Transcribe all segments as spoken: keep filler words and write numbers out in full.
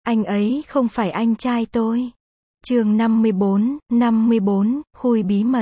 Anh ấy không phải anh trai tôi. Chương năm mươi bốn, năm mươi bốn, khui bí mật.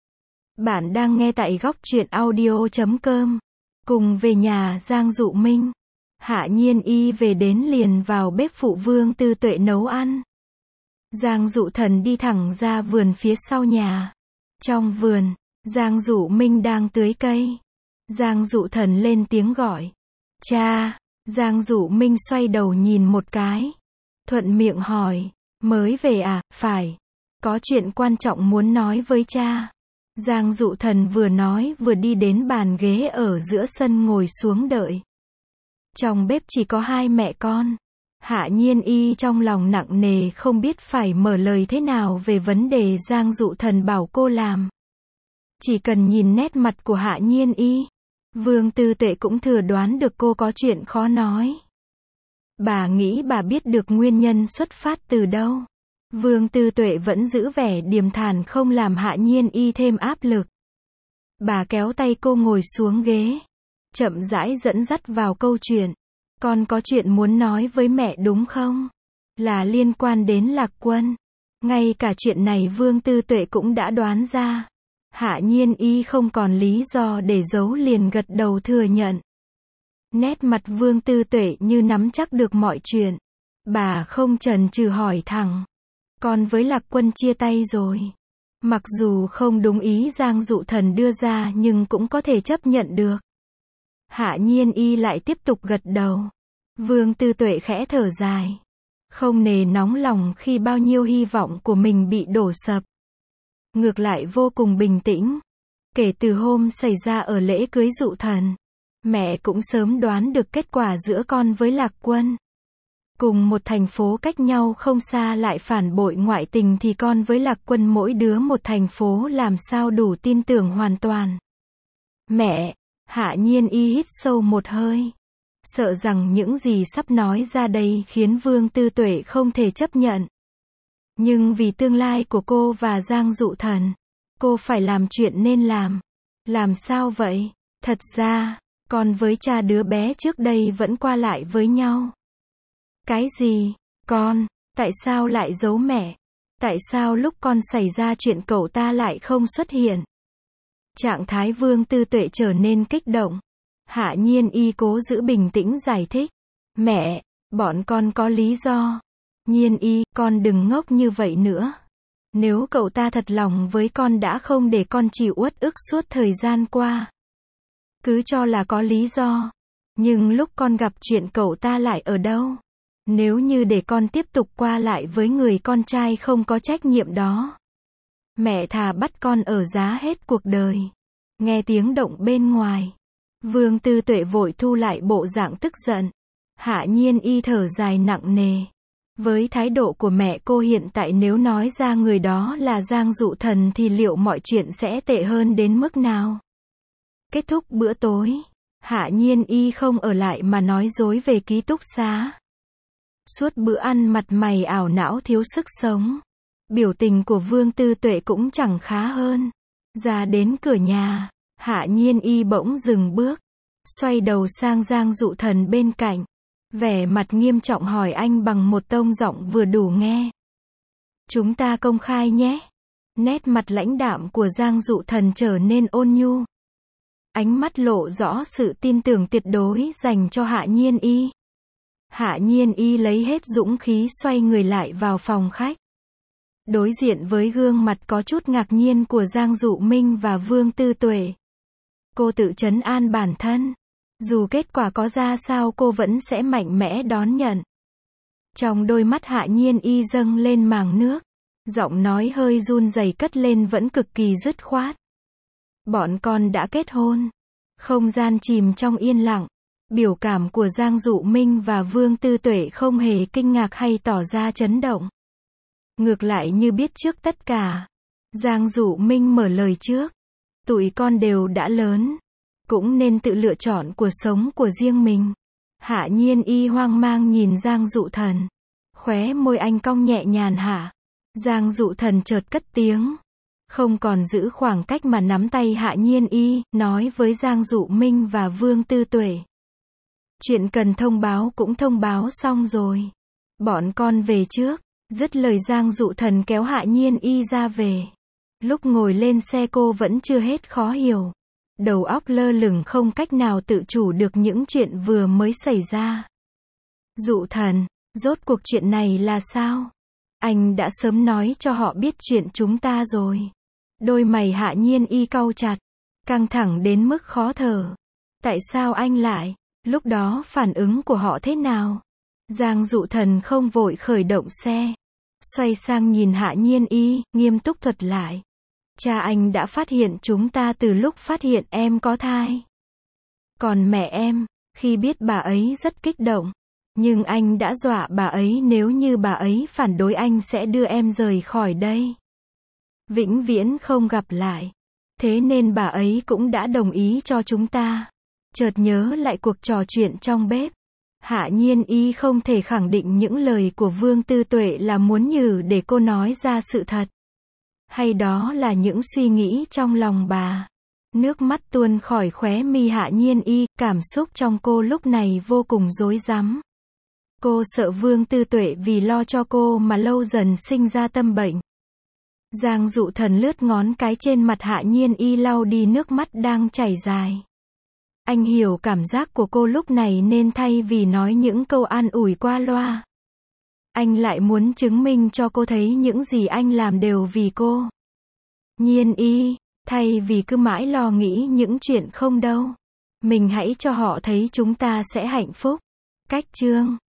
Bạn đang nghe tại góc truyện audio chấm com. Cùng về nhà Giang Dụ Minh. Hạ Nhiên Y về đến liền vào bếp phụ Vương Tư Tuệ nấu ăn. Giang Dụ Thần đi thẳng ra vườn phía sau nhà. Trong vườn, Giang Dụ Minh đang tưới cây. Giang Dụ Thần lên tiếng gọi. Cha! Giang Dụ Minh xoay đầu nhìn một cái. Thuận miệng hỏi, mới về à? Phải. Có chuyện quan trọng muốn nói với cha. Giang Dụ Thần vừa nói vừa đi đến bàn ghế ở giữa sân ngồi xuống đợi. Trong bếp chỉ có hai mẹ con. Hạ Nhiên Y trong lòng nặng nề không biết phải mở lời thế nào về vấn đề Giang Dụ Thần bảo cô làm. Chỉ cần nhìn nét mặt của Hạ Nhiên Y, Vương Tư Tuệ cũng thừa đoán được cô có chuyện khó nói. Bà nghĩ bà biết được nguyên nhân xuất phát từ đâu. Vương Tư Tuệ vẫn giữ vẻ điềm thản không làm Hạ Nhiên Y thêm áp lực. Bà kéo tay cô ngồi xuống ghế, chậm rãi dẫn dắt vào câu chuyện. Con có chuyện muốn nói với mẹ đúng không? Là liên quan đến Lạc Quân. Ngay cả chuyện này Vương Tư Tuệ cũng đã đoán ra. Hạ Nhiên Y không còn lý do để giấu liền gật đầu thừa nhận. Nét mặt Vương Tư Tuệ như nắm chắc được mọi chuyện. Bà không chần chừ hỏi thẳng. Con với Lạc Quân chia tay rồi. Mặc dù không đúng ý Giang Dụ Thần đưa ra nhưng cũng có thể chấp nhận được. Hạ Nhiên Y lại tiếp tục gật đầu. Vương Tư Tuệ khẽ thở dài. Không nề nóng lòng khi bao nhiêu hy vọng của mình bị đổ sập. Ngược lại vô cùng bình tĩnh. Kể từ hôm xảy ra ở lễ cưới Dụ Thần, mẹ cũng sớm đoán được kết quả giữa con với Lạc Quân. Cùng một thành phố cách nhau không xa lại phản bội ngoại tình thì con với Lạc Quân mỗi đứa một thành phố làm sao đủ tin tưởng hoàn toàn. Mẹ! Hạ Nhiên Y hít sâu một hơi. Sợ rằng những gì sắp nói ra đây khiến Vương Tư Tuệ không thể chấp nhận. Nhưng vì tương lai của cô và Giang Dụ Thần, cô phải làm chuyện nên làm. Làm sao vậy? Thật ra, con với cha đứa bé trước đây vẫn qua lại với nhau. Cái gì? Con? Tại sao lại giấu mẹ? Tại sao lúc con xảy ra chuyện cậu ta lại không xuất hiện? Trạng thái Vương Tư Tuệ trở nên kích động. Hạ Nhiên Y cố giữ bình tĩnh giải thích. Mẹ, bọn con có lý do. Nhiên Y, con đừng ngốc như vậy nữa. Nếu cậu ta thật lòng với con đã không để con chịu uất ức suốt thời gian qua. Cứ cho là có lý do. Nhưng lúc con gặp chuyện cậu ta lại ở đâu? Nếu như để con tiếp tục qua lại với người con trai không có trách nhiệm đó. Mẹ thà bắt con ở giá hết cuộc đời. Nghe tiếng động bên ngoài. Vương Tư Tuệ vội thu lại bộ dạng tức giận. Hạ Nhiên Y thở dài nặng nề. Với thái độ của mẹ cô hiện tại nếu nói ra người đó là Giang Dụ Thần thì liệu mọi chuyện sẽ tệ hơn đến mức nào? Kết thúc bữa tối, Hạ Nhiên Y không ở lại mà nói dối về ký túc xá. Suốt bữa ăn mặt mày ảo não thiếu sức sống. Biểu tình của Vương Tư Tuệ cũng chẳng khá hơn. Ra đến cửa nhà, Hạ Nhiên Y bỗng dừng bước. Xoay đầu sang Giang Dụ Thần bên cạnh. Vẻ mặt nghiêm trọng hỏi anh bằng một tông giọng vừa đủ nghe. Chúng ta công khai nhé. Nét mặt lãnh đạm của Giang Dụ Thần trở nên ôn nhu. Ánh mắt lộ rõ sự tin tưởng tuyệt đối dành cho Hạ Nhiên Y. Hạ Nhiên Y lấy hết dũng khí xoay người lại vào phòng khách. Đối diện với gương mặt có chút ngạc nhiên của Giang Dụ Minh và Vương Tư Tuệ. Cô tự trấn an bản thân. Dù kết quả có ra sao cô vẫn sẽ mạnh mẽ đón nhận. Trong đôi mắt Hạ Nhiên Y dâng lên màng nước. Giọng nói hơi run rẩy cất lên vẫn cực kỳ dứt khoát. Bọn con đã kết hôn. Không gian chìm trong yên lặng. Biểu cảm của Giang Dụ Minh và Vương Tư Tuệ không hề kinh ngạc hay tỏ ra chấn động. Ngược lại như biết trước tất cả. Giang Dụ Minh mở lời trước. Tụi con đều đã lớn. Cũng nên tự lựa chọn cuộc sống của riêng mình. Hạ Nhiên Y hoang mang nhìn Giang Dụ Thần. Khóe môi anh cong nhẹ nhàng hả. Giang Dụ Thần chợt cất tiếng. Không còn giữ khoảng cách mà nắm tay Hạ Nhiên Y, nói với Giang Dụ Minh và Vương Tư Tuệ. Chuyện cần thông báo cũng thông báo xong rồi. Bọn con về trước. Dứt lời Giang Dụ Thần kéo Hạ Nhiên Y ra về. Lúc ngồi lên xe cô vẫn chưa hết khó hiểu. Đầu óc lơ lửng không cách nào tự chủ được những chuyện vừa mới xảy ra. Dụ Thần, rốt cuộc chuyện này là sao? Anh đã sớm nói cho họ biết chuyện chúng ta rồi. Đôi mày Hạ Nhiên Y cau chặt, căng thẳng đến mức khó thở. Tại sao anh lại? Lúc đó phản ứng của họ thế nào? Giang Dụ Thần không vội khởi động xe. Xoay sang nhìn Hạ Nhiên Y, nghiêm túc thuật lại. Cha anh đã phát hiện chúng ta từ lúc phát hiện em có thai. Còn mẹ em, khi biết bà ấy rất kích động. Nhưng anh đã dọa bà ấy nếu như bà ấy phản đối anh sẽ đưa em rời khỏi đây. Vĩnh viễn không gặp lại. Thế nên bà ấy cũng đã đồng ý cho chúng ta. Chợt nhớ lại cuộc trò chuyện trong bếp. Hạ Nhiên Y không thể khẳng định những lời của Vương Tư Tuệ là muốn nhử để cô nói ra sự thật. Hay đó là những suy nghĩ trong lòng bà. Nước mắt tuôn khỏi khóe mi Hạ Nhiên Y, cảm xúc trong cô lúc này vô cùng rối rắm. Cô sợ Vương Tư Tuệ vì lo cho cô mà lâu dần sinh ra tâm bệnh. Giang Dụ Thần lướt ngón cái trên mặt Hạ Nhiên Y lau đi nước mắt đang chảy dài. Anh hiểu cảm giác của cô lúc này nên thay vì nói những câu an ủi qua loa, anh lại muốn chứng minh cho cô thấy những gì anh làm đều vì cô. Nhiên Y, thay vì cứ mãi lo nghĩ những chuyện không đâu, mình hãy cho họ thấy chúng ta sẽ hạnh phúc. Cách chương